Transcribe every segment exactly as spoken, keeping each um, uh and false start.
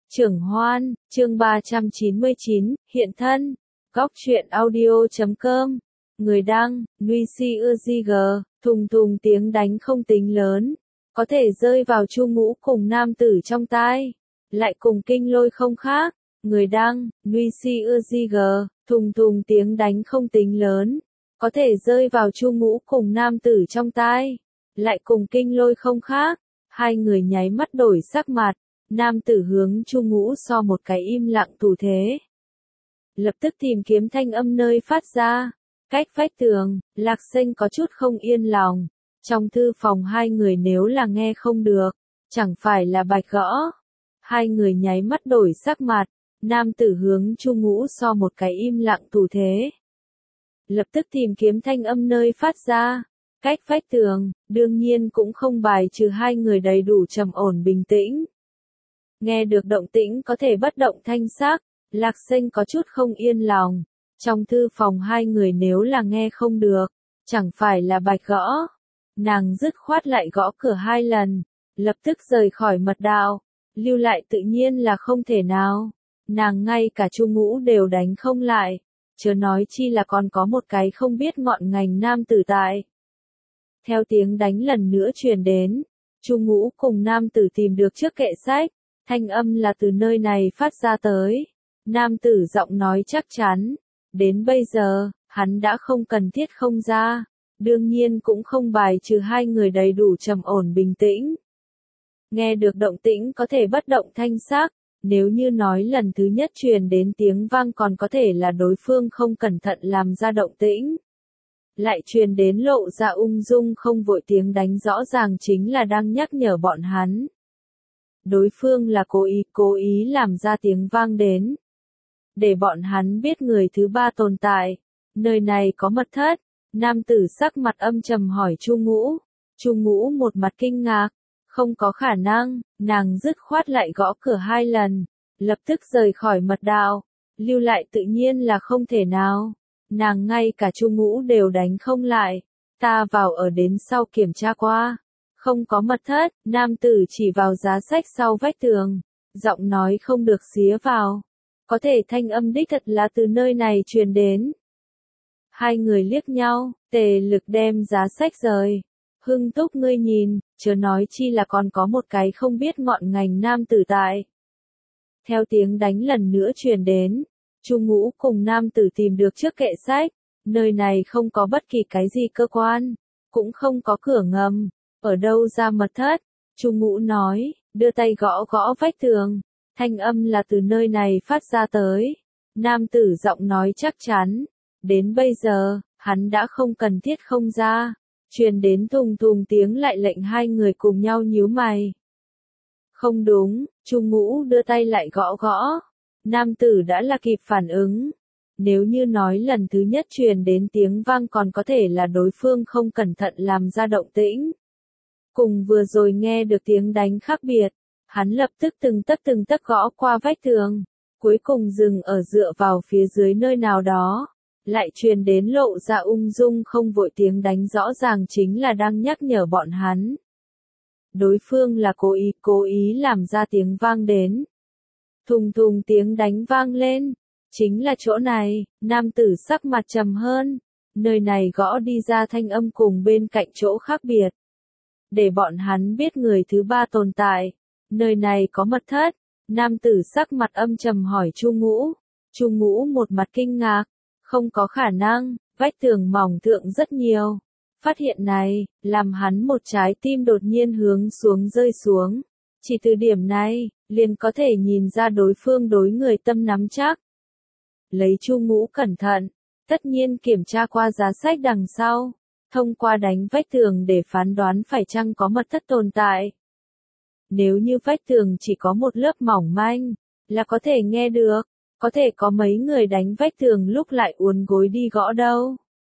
Trưởng Hoan, chương ba trăm chín mươi chín, hiện thân. Góc truyện audio chấm com. Người đăng, Nguy Si Ưa Di Gờ, thùng thùng tiếng đánh không tính lớn. Có thể rơi vào Chu Ngũ cùng nam tử trong tai. Lại cùng kinh lôi không khác. Người đăng, Nguy Si Ưa Di Gờ, thùng thùng tiếng đánh không tính lớn. Có thể rơi vào Chu Ngũ cùng nam tử trong tai. Lại cùng kinh lôi không khác. Hai người nháy mắt đổi sắc mặt. Nam tử hướng Chu Ngũ so một cái im lặng thủ thế. Lập tức tìm kiếm thanh âm nơi phát ra. Cách vách tường, Lạc Sinh có chút không yên lòng. Trong thư phòng hai người nếu là nghe không được, chẳng phải là bạch gõ. Hai người nháy mắt đổi sắc mặt. Nam tử hướng Chu Ngũ so một cái im lặng thủ thế. Lập tức tìm kiếm thanh âm nơi phát ra. Cách vách tường, đương nhiên cũng không bài trừ hai người đầy đủ trầm ổn bình tĩnh. Nghe được động tĩnh có thể bất động thanh sắc, Lạc Sinh có chút không yên lòng. Trong thư phòng hai người nếu là nghe không được, chẳng phải là bạch gõ. Nàng dứt khoát lại gõ cửa hai lần, lập tức rời khỏi mật đạo, lưu lại tự nhiên là không thể nào. Nàng ngay cả Chu Ngũ đều đánh không lại, chớ nói chi là còn có một cái không biết ngọn ngành nam tử tại. Theo tiếng đánh lần nữa truyền đến, Chu Ngũ cùng nam tử tìm được trước kệ sách. Thanh âm là từ nơi này phát ra tới. Nam tử giọng nói chắc chắn. Đến bây giờ, hắn đã không cần thiết không ra. Đương nhiên cũng không bài trừ hai người đầy đủ trầm ổn bình tĩnh. Nghe được động tĩnh có thể bất động thanh sắc. Nếu như nói lần thứ nhất truyền đến tiếng vang còn có thể là đối phương không cẩn thận làm ra động tĩnh. Lại truyền đến lộ ra ung dung không vội tiếng đánh rõ ràng chính là đang nhắc nhở bọn hắn. Đối phương là cố ý, cố ý làm ra tiếng vang đến. Để bọn hắn biết người thứ ba tồn tại. Nơi này có mật thất. Nam tử sắc mặt âm trầm hỏi Chu Ngũ. Chu Ngũ một mặt kinh ngạc. Không có khả năng, nàng dứt khoát lại gõ cửa hai lần. Lập tức rời khỏi mật đạo. Lưu lại tự nhiên là không thể nào. Nàng ngay cả Chu Ngũ đều đánh không lại. Ta vào ở đến sau kiểm tra qua. Không có mật thất, nam tử chỉ vào giá sách sau vách tường. Giọng nói không được xía vào. Có thể thanh âm đích thật là từ nơi này truyền đến. Hai người liếc nhau, Tề Lực đem giá sách rời. Hưng Túc ngươi nhìn, chớ nói chi là còn có một cái không biết ngọn ngành nam tử tại. Theo tiếng đánh lần nữa truyền đến, Chu Ngũ cùng nam tử tìm được trước kệ sách. Nơi này không có bất kỳ cái gì cơ quan, cũng không có cửa ngầm. Ở đâu ra mật thất? Chu Ngũ nói, đưa tay gõ gõ vách tường. Thanh âm là từ nơi này phát ra tới. Nam tử giọng nói chắc chắn. Đến bây giờ, hắn đã không cần thiết không ra. Truyền đến thùng thùng tiếng lại lệnh hai người cùng nhau nhíu mày. Không đúng, Chu Ngũ đưa tay lại gõ gõ. Nam tử đã là kịp phản ứng. Nếu như nói lần thứ nhất truyền đến tiếng vang còn có thể là đối phương không cẩn thận làm ra động tĩnh. Cùng vừa rồi nghe được tiếng đánh khác biệt, hắn lập tức từng tấc từng tấc gõ qua vách tường, cuối cùng dừng ở dựa vào phía dưới nơi nào đó, lại truyền đến lộ ra ung dung không vội tiếng đánh rõ ràng chính là đang nhắc nhở bọn hắn. Đối phương là cố ý, cố ý làm ra tiếng vang đến. Thùng thùng tiếng đánh vang lên, chính là chỗ này, nam tử sắc mặt trầm hơn, nơi này gõ đi ra thanh âm cùng bên cạnh chỗ khác biệt. Để bọn hắn biết người thứ ba tồn tại. Nơi này có mật thất. Nam tử sắc mặt âm trầm hỏi Chu Ngũ. Chu Ngũ một mặt kinh ngạc. Không có khả năng, vách tường mỏng thượng rất nhiều. Phát hiện này, làm hắn một trái tim đột nhiên hướng xuống rơi xuống. Chỉ từ điểm này, liền có thể nhìn ra đối phương đối người tâm nắm chắc. Lấy Chu Ngũ cẩn thận, tất nhiên kiểm tra qua giá sách đằng sau. Thông qua đánh vách tường để phán đoán phải chăng có mật thất tồn tại. Nếu như vách tường chỉ có một lớp mỏng manh, là có thể nghe được, có thể có mấy người đánh vách tường lúc lại uốn gối đi gõ đâu.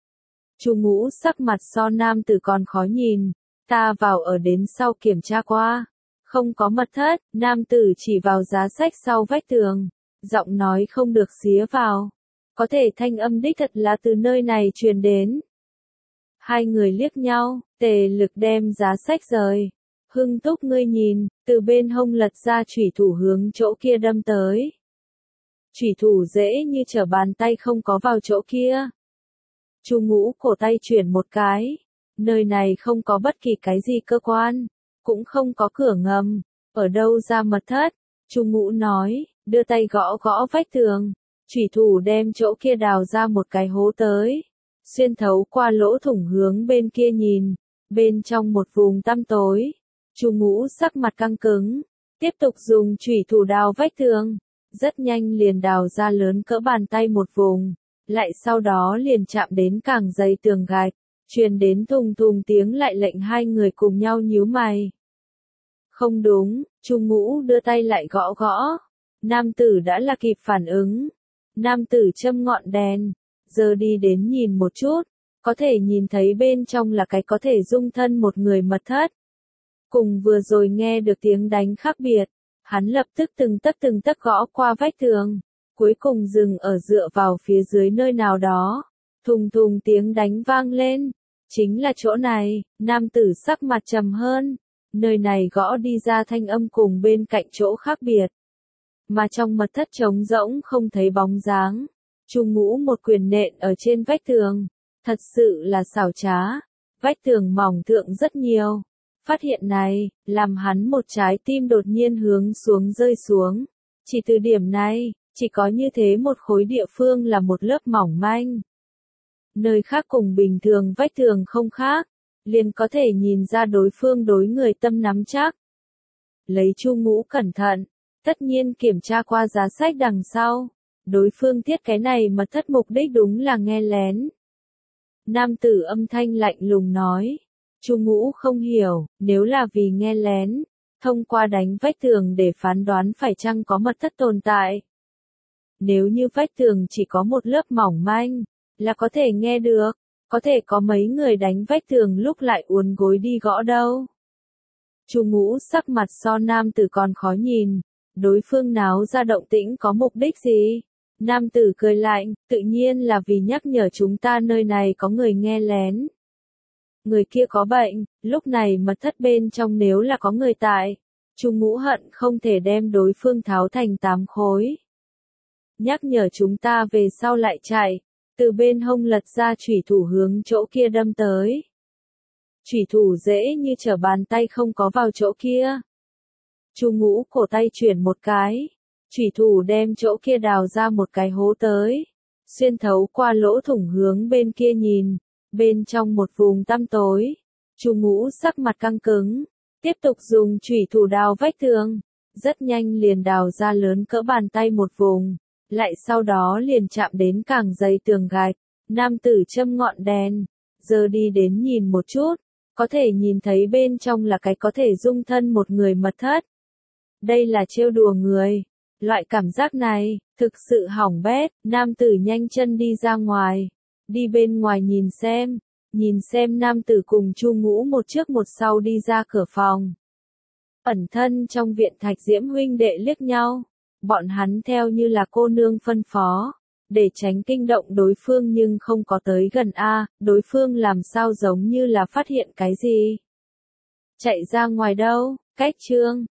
Chu Ngũ sắc mặt so nam tử còn khó nhìn, ta vào ở đến sau kiểm tra qua. Không có mật thất, nam tử chỉ vào giá sách sau vách tường, giọng nói không được xía vào. Có thể thanh âm đích thật là từ nơi này truyền đến. Hai người liếc nhau, Tề Lực đem giá sách rời. Hưng Túc ngươi nhìn, từ bên hông lật ra chủy thủ hướng chỗ kia đâm tới. Chủy thủ dễ như trở bàn tay không có vào chỗ kia. Chu Ngũ cổ tay chuyển một cái. Nơi này không có bất kỳ cái gì cơ quan, cũng không có cửa ngầm, ở đâu ra mật thất. Chu Ngũ nói, đưa tay gõ gõ vách tường, chủy thủ đem chỗ kia đào ra một cái hố tới, xuyên thấu qua lỗ thủng hướng bên kia nhìn, bên trong một vùng tăm tối. Chu Ngũ sắc mặt căng cứng, tiếp tục dùng chủy thủ đào vách tường, rất nhanh liền đào ra lớn cỡ bàn tay một vùng, lại sau đó liền chạm đến càng dày tường gạch, truyền đến thùng thùng tiếng lại lệnh hai người cùng nhau nhíu mày. Không đúng, Chu Ngũ đưa tay lại gõ gõ. Nam tử đã là kịp phản ứng. Nam tử châm ngọn đèn, giờ đi đến nhìn một chút, có thể nhìn thấy bên trong là cái có thể dung thân một người mật thất. Cùng vừa rồi nghe được tiếng đánh khác biệt, hắn lập tức từng tấc từng tấc gõ qua vách tường, cuối cùng dừng ở dựa vào phía dưới nơi nào đó. Thùng thùng tiếng đánh vang lên, chính là chỗ này. Nam tử sắc mặt trầm hơn, nơi này gõ đi ra thanh âm cùng bên cạnh chỗ khác biệt. Mà trong mật thất trống rỗng không thấy bóng dáng. Chu Ngũ một quyền nện ở trên vách tường, thật sự là xảo trá. Vách tường mỏng thượng rất nhiều. Phát hiện này, làm hắn một trái tim đột nhiên hướng xuống rơi xuống. Chỉ từ điểm này, chỉ có như thế một khối địa phương là một lớp mỏng manh. Nơi khác cùng bình thường vách tường không khác, liền có thể nhìn ra đối phương đối người tâm nắm chắc. Lấy Chu Ngũ cẩn thận, tất nhiên kiểm tra qua giá sách đằng sau, đối phương thiết cái này mà thất mục đích đúng là nghe lén. Nam tử âm thanh lạnh lùng nói, Chu Ngũ không hiểu, nếu là vì nghe lén, thông qua đánh vách tường để phán đoán phải chăng có mật thất tồn tại. Nếu như vách tường chỉ có một lớp mỏng manh, là có thể nghe được, có thể có mấy người đánh vách tường lúc lại uốn gối đi gõ đâu. Chu Ngũ sắc mặt so nam tử còn khó nhìn, đối phương náo ra động tĩnh có mục đích gì? Nam tử cười lạnh, tự nhiên là vì nhắc nhở chúng ta nơi này có người nghe lén. Người kia có bệnh, lúc này mật thất bên trong nếu là có người tại, Chu Ngũ hận không thể đem đối phương tháo thành tám khối. Nhắc nhở chúng ta về sau lại chạy, từ bên hông lật ra chủy thủ hướng chỗ kia đâm tới. Chủy thủ dễ như trở bàn tay không có vào chỗ kia. Chu Ngũ cổ tay chuyển một cái, chủy thủ đem chỗ kia đào ra một cái hố tới, xuyên thấu qua lỗ thủng hướng bên kia nhìn, bên trong một vùng tăm tối. Chu Ngũ sắc mặt căng cứng, tiếp tục dùng chủy thủ đào vách tường, rất nhanh liền đào ra lớn cỡ bàn tay một vùng, lại sau đó liền chạm đến càng dày tường gạch. Nam tử châm ngọn đèn, giờ đi đến nhìn một chút, có thể nhìn thấy bên trong là cái có thể dung thân một người mật thất. Đây là trêu đùa người. Loại cảm giác này, thực sự hỏng bét. Nam tử nhanh chân đi ra ngoài, đi bên ngoài nhìn xem, nhìn xem nam tử cùng Chu Ngũ một trước một sau đi ra cửa phòng. Ẩn thân trong viện Thạch Diễm huynh đệ liếc nhau, bọn hắn theo như là cô nương phân phó, để tránh kinh động đối phương nhưng không có tới gần a, đối phương làm sao giống như là phát hiện cái gì. Chạy ra ngoài đâu, cách chương